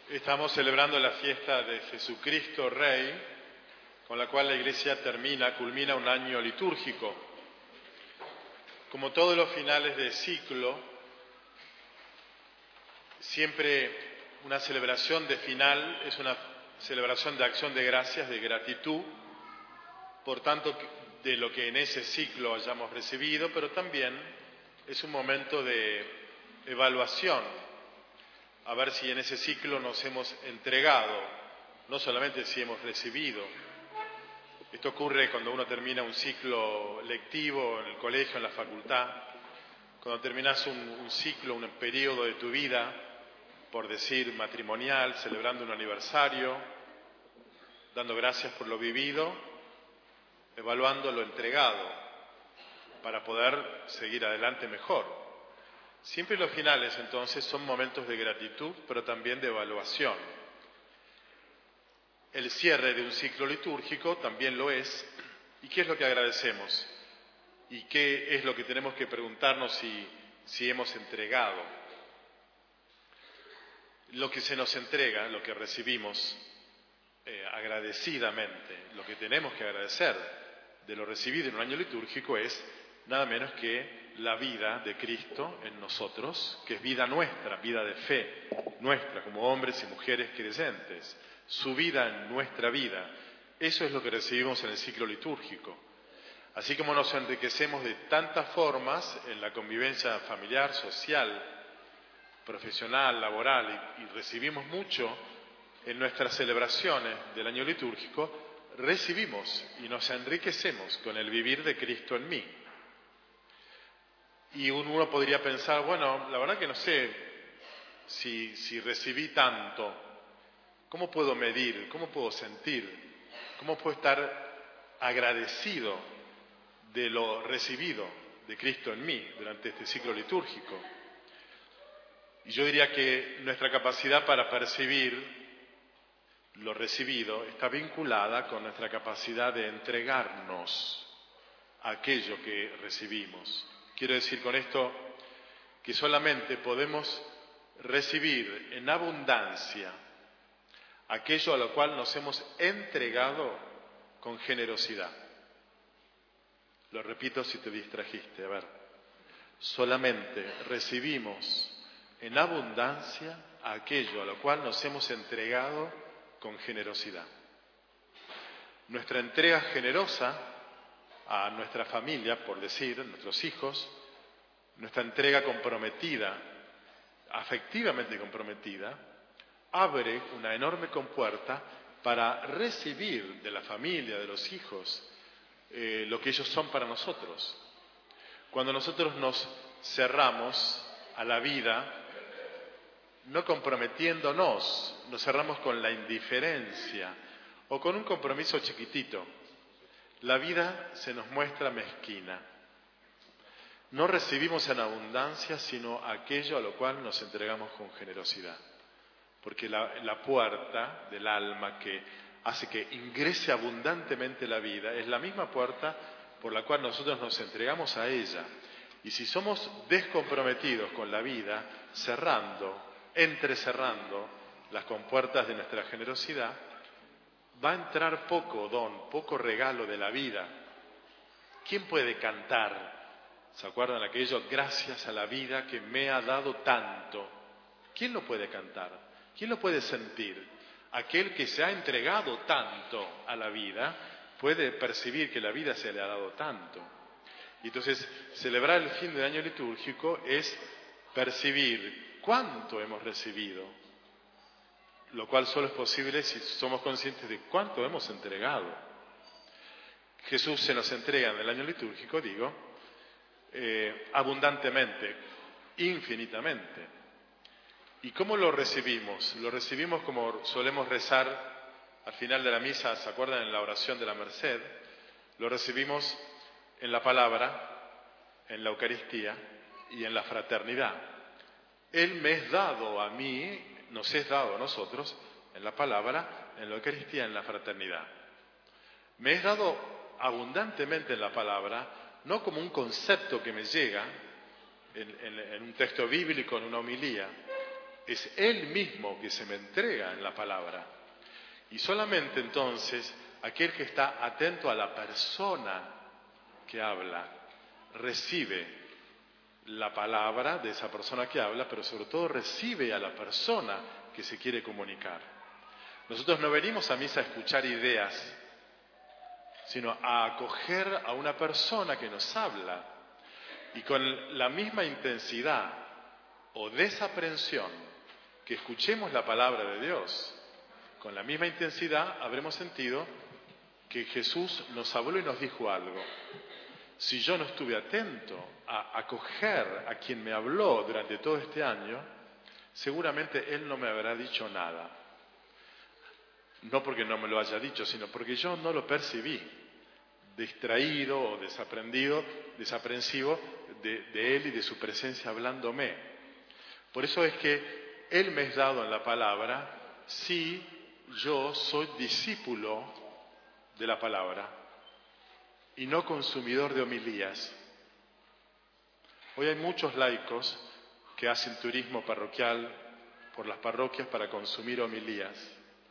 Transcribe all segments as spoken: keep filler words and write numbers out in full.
Estamos celebrando la fiesta de Jesucristo Rey, con la cual la Iglesia termina, culmina un año litúrgico. Como todos los finales de ciclo, siempre una celebración de final es una celebración de acción de gracias, de gratitud, por tanto de lo que en ese ciclo hayamos recibido, pero también es un momento de evaluación, a ver si en ese ciclo nos hemos entregado, no solamente si hemos recibido. Esto ocurre cuando uno termina un ciclo lectivo en el colegio, en la facultad, cuando terminas un, un ciclo, un periodo de tu vida, por decir matrimonial, celebrando un aniversario, dando gracias por lo vivido, evaluando lo entregado, para poder seguir adelante mejor. Siempre los finales, entonces, son momentos de gratitud, pero también de evaluación. El cierre de un ciclo litúrgico también lo es. ¿Y qué es lo que agradecemos? ¿Y qué es lo que tenemos que preguntarnos si, si hemos entregado? Lo que se nos entrega, lo que recibimos eh, agradecidamente, lo que tenemos que agradecer de lo recibido en un año litúrgico es nada menos que la vida de Cristo en nosotros, que es vida nuestra, vida de fe nuestra, como hombres y mujeres creyentes, su vida en nuestra vida. Eso es lo que recibimos en el ciclo litúrgico. Así como nos enriquecemos de tantas formas en la convivencia familiar, social, profesional, laboral, y, y recibimos mucho en nuestras celebraciones del año litúrgico, recibimos y nos enriquecemos con el vivir de Cristo en mí. Y uno podría pensar, bueno, la verdad que no sé si, si recibí tanto, ¿cómo puedo medir? ¿Cómo puedo sentir? ¿Cómo puedo estar agradecido de lo recibido de Cristo en mí durante este ciclo litúrgico? Y yo diría que nuestra capacidad para percibir lo recibido está vinculada con nuestra capacidad de entregarnos a aquello que recibimos. Quiero decir con esto que solamente podemos recibir en abundancia aquello a lo cual nos hemos entregado con generosidad. Lo repito si te distrajiste, a ver. Solamente recibimos en abundancia aquello a lo cual nos hemos entregado con generosidad. Nuestra entrega generosa a nuestra familia, por decir, nuestros hijos, nuestra entrega comprometida, afectivamente comprometida, abre una enorme compuerta para recibir de la familia, de los hijos, eh, lo que ellos son para nosotros. Cuando nosotros nos cerramos a la vida, no comprometiéndonos, nos cerramos con la indiferencia o con un compromiso chiquitito. La vida se nos muestra mezquina. No recibimos en abundancia, sino aquello a lo cual nos entregamos con generosidad. Porque la, la puerta del alma que hace que ingrese abundantemente la vida es la misma puerta por la cual nosotros nos entregamos a ella. Y si somos descomprometidos con la vida, cerrando, entrecerrando las compuertas de nuestra generosidad, va a entrar poco don, poco regalo de la vida. ¿Quién puede cantar? ¿Se acuerdan aquello? Gracias a la vida que me ha dado tanto. ¿Quién lo puede cantar? ¿Quién lo puede sentir? Aquel que se ha entregado tanto a la vida puede percibir que la vida se le ha dado tanto. Y entonces, celebrar el fin del año litúrgico es percibir cuánto hemos recibido, lo cual solo es posible si somos conscientes de cuánto hemos entregado. Jesús se nos entrega en el año litúrgico, digo, eh, abundantemente, infinitamente. ¿Y cómo lo recibimos? Lo recibimos como solemos rezar al final de la misa, ¿se acuerdan? En la oración de la Merced. Lo recibimos en la palabra, en la Eucaristía y en la fraternidad. Él me es dado a mí, nos es dado a nosotros, en la palabra, en la Eucaristía, en la fraternidad. Me es dado abundantemente en la palabra, no como un concepto que me llega en, en, en un texto bíblico, en una homilía, es Él mismo que se me entrega en la palabra. Y solamente entonces aquel que está atento a la persona que habla, recibe la palabra de esa persona que habla, pero sobre todo recibe a la persona que se quiere comunicar. Nosotros no venimos a misa a escuchar ideas, sino a acoger a una persona que nos habla y con la misma intensidad o desaprensión que escuchemos la palabra de Dios, con la misma intensidad habremos sentido que Jesús nos habló y nos dijo algo. Si yo no estuve atento a acoger a quien me habló durante todo este año, seguramente Él no me habrá dicho nada. No porque no me lo haya dicho, sino porque yo no lo percibí, distraído o desaprendido, desaprensivo de, de Él y de su presencia hablándome. Por eso es que Él me es dado en la palabra si yo soy discípulo de la palabra y no consumidor de homilías. Hoy hay muchos laicos que hacen turismo parroquial por las parroquias para consumir homilías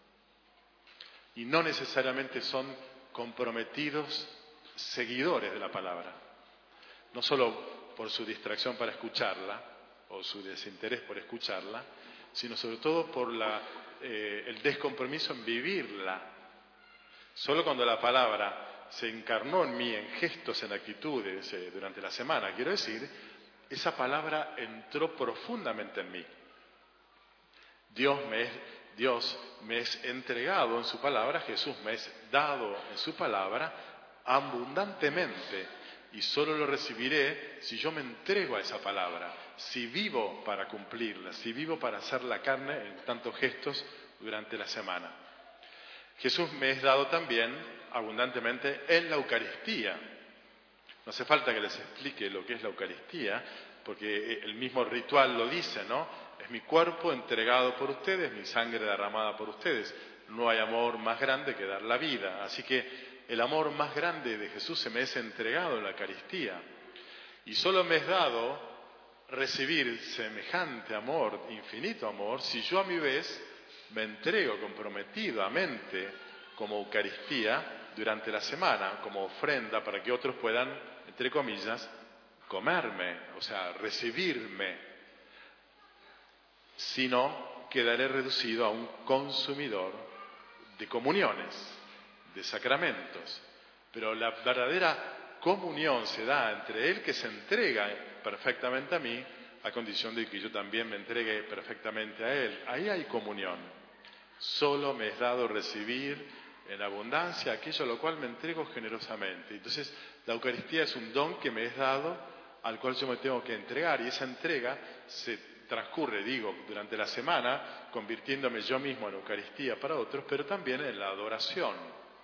y no necesariamente son comprometidos seguidores de la palabra, no solo por su distracción para escucharla o su desinterés por escucharla, sino sobre todo por la, eh, el descompromiso en vivirla. Solo cuando la palabra se encarnó en mí, en gestos, en actitudes, eh, durante la semana, quiero decir, esa palabra entró profundamente en mí. Dios me es, Dios me es entregado en su palabra, Jesús me es dado en su palabra abundantemente, y solo lo recibiré si yo me entrego a esa palabra, si vivo para cumplirla, si vivo para hacer la carne en tantos gestos durante la semana. Jesús me es dado también abundantemente en la Eucaristía. No hace falta que les explique lo que es la Eucaristía, porque el mismo ritual lo dice, ¿no? Es mi cuerpo entregado por ustedes, mi sangre derramada por ustedes. No hay amor más grande que dar la vida. Así que el amor más grande de Jesús se me es entregado en la Eucaristía. Y solo me es dado recibir semejante amor, infinito amor, si yo a mi vez me entrego comprometidamente como Eucaristía durante la semana, como ofrenda para que otros puedan, entre comillas, comerme, o sea, recibirme. Si no, quedaré reducido a un consumidor de comuniones, de sacramentos. Pero la verdadera comunión se da entre el que se entrega perfectamente a mí, a condición de que yo también me entregue perfectamente a Él. Ahí hay comunión. Solo me es dado recibir en abundancia aquello a lo cual me entrego generosamente. Entonces, la Eucaristía es un don que me es dado, al cual yo me tengo que entregar, y esa entrega se transcurre, digo, durante la semana, convirtiéndome yo mismo en Eucaristía para otros, pero también en la adoración.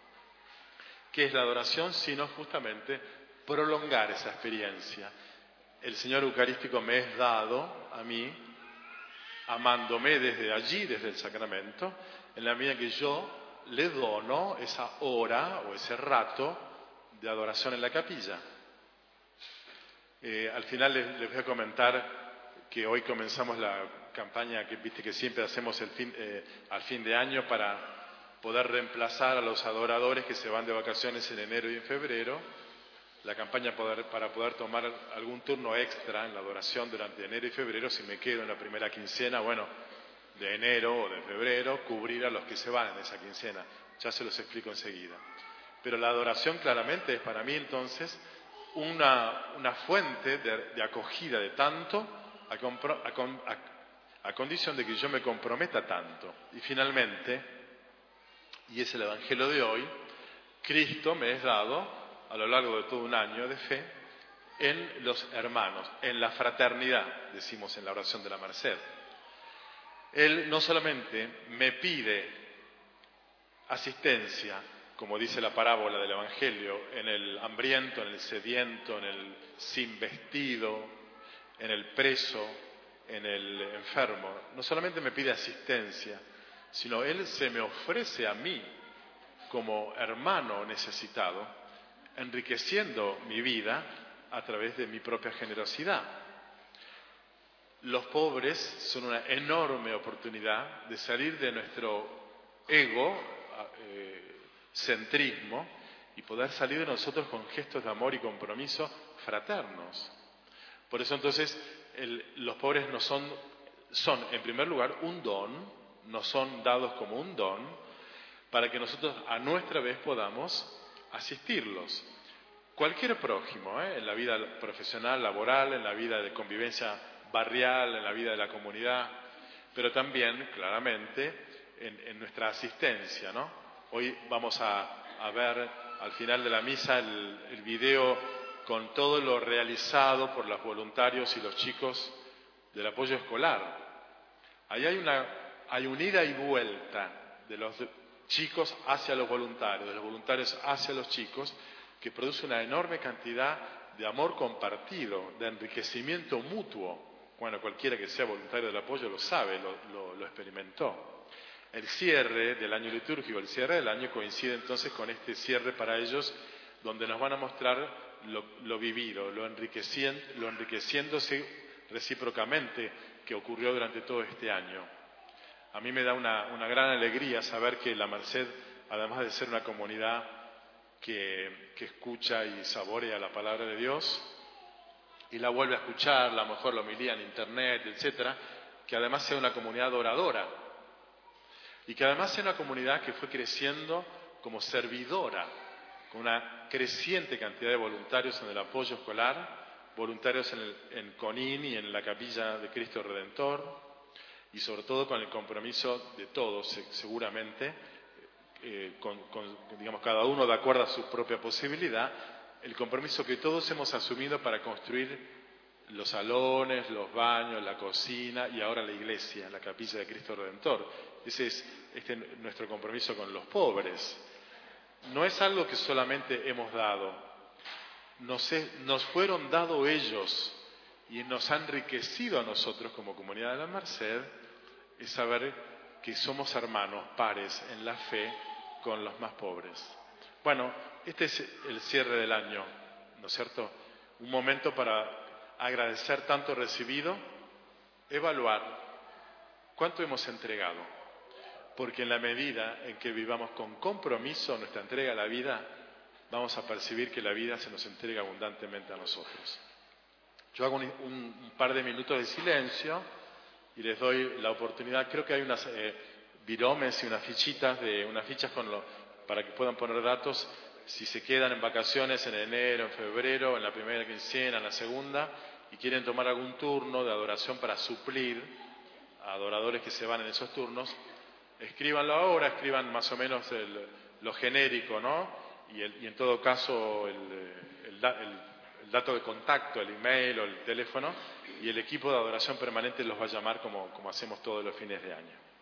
¿Qué es la adoración? Sino justamente prolongar esa experiencia. El Señor Eucarístico me es dado a mí, amándome desde allí, desde el sacramento, en la medida que yo le dono esa hora o ese rato de adoración en la capilla. Eh, al final les, les voy a comentar que hoy comenzamos la campaña que viste que siempre hacemos el fin, eh, al fin de año para poder reemplazar a los adoradores que se van de vacaciones en enero y en febrero. La campaña poder, para poder tomar algún turno extra en la adoración durante enero y febrero, si me quedo en la primera quincena, bueno, de enero o de febrero, cubrir a los que se van en esa quincena. Ya se los explico enseguida. Pero la adoración claramente es para mí entonces una, una fuente de, de acogida de tanto a, compro, a, a, a condición de que yo me comprometa tanto. Y finalmente, y es el Evangelio de hoy, Cristo me es dado a lo largo de todo un año de fe en los hermanos, en la fraternidad, decimos en la oración de la Merced. Él no solamente me pide asistencia, como dice la parábola del Evangelio, en el hambriento, en el sediento, en el sin vestido, en el preso, en el enfermo. No solamente me pide asistencia, sino Él se me ofrece a mí como hermano necesitado, enriqueciendo mi vida a través de mi propia generosidad. los pobres son una enorme oportunidad de salir de nuestro ego, eh, centrismo, y poder salir de nosotros con gestos de amor y compromiso fraternos. Por eso entonces el, los pobres no son, son en primer lugar un don, no son dados como un don, para que nosotros a nuestra vez podamos asistirlos. Cualquier prójimo, ¿eh? En la vida profesional, laboral, en la vida de convivencia barrial, en la vida de la comunidad, pero también, claramente, en, en nuestra asistencia, ¿no? Hoy vamos a, a ver al final de la misa el, el video con todo lo realizado por los voluntarios y los chicos del apoyo escolar. Ahí hay una, hay una ida y vuelta de los chicos hacia los voluntarios, de los voluntarios hacia los chicos, que produce una enorme cantidad de amor compartido, de enriquecimiento mutuo. Bueno, cualquiera que sea voluntario del apoyo lo sabe, lo, lo, lo experimentó. El cierre del año litúrgico, el cierre del año coincide entonces con este cierre para ellos, donde nos van a mostrar lo, lo vivido, lo, enriquecien, lo enriqueciéndose recíprocamente que ocurrió durante todo este año. A mí me da una, una gran alegría saber que la Merced, además de ser una comunidad que, que escucha y saborea la palabra de Dios y la vuelve a escuchar, la mejor la homilía en internet, etcétera, que además sea una comunidad oradora y que además sea una comunidad que fue creciendo como servidora, con una creciente cantidad de voluntarios en el apoyo escolar, voluntarios en, el, en Conín y en la Capilla de Cristo Redentor, y sobre todo con el compromiso de todos, seguramente, eh, con, con, digamos, cada uno de acuerdo a su propia posibilidad, el compromiso que todos hemos asumido para construir los salones, los baños, la cocina y ahora la iglesia, la Capilla de Cristo Redentor. Ese es este, nuestro compromiso con los pobres. No es algo que solamente hemos dado, nos, es, nos fueron dados ellos y nos han enriquecido a nosotros como comunidad de la Merced, es saber que somos hermanos, pares en la fe con los más pobres. Bueno, este es el cierre del año, ¿no es cierto? Un momento para agradecer tanto recibido, evaluar cuánto hemos entregado, porque en la medida en que vivamos con compromiso nuestra entrega a la vida, vamos a percibir que la vida se nos entrega abundantemente a nosotros. Yo hago un, un, un par de minutos de silencio y les doy la oportunidad. Creo que hay unas eh, viromes y unas fichitas, de, unas fichas con lo, para que puedan poner datos si se quedan en vacaciones en enero, en febrero, en la primera quincena, en la segunda, y quieren tomar algún turno de adoración para suplir a adoradores que se van en esos turnos. Escríbanlo ahora, escriban más o menos el, lo genérico, ¿no? Y, el, y en todo caso el, el, el, el dato de contacto, el email o el teléfono, y el equipo de adoración permanente los va a llamar como, como hacemos todos los fines de año.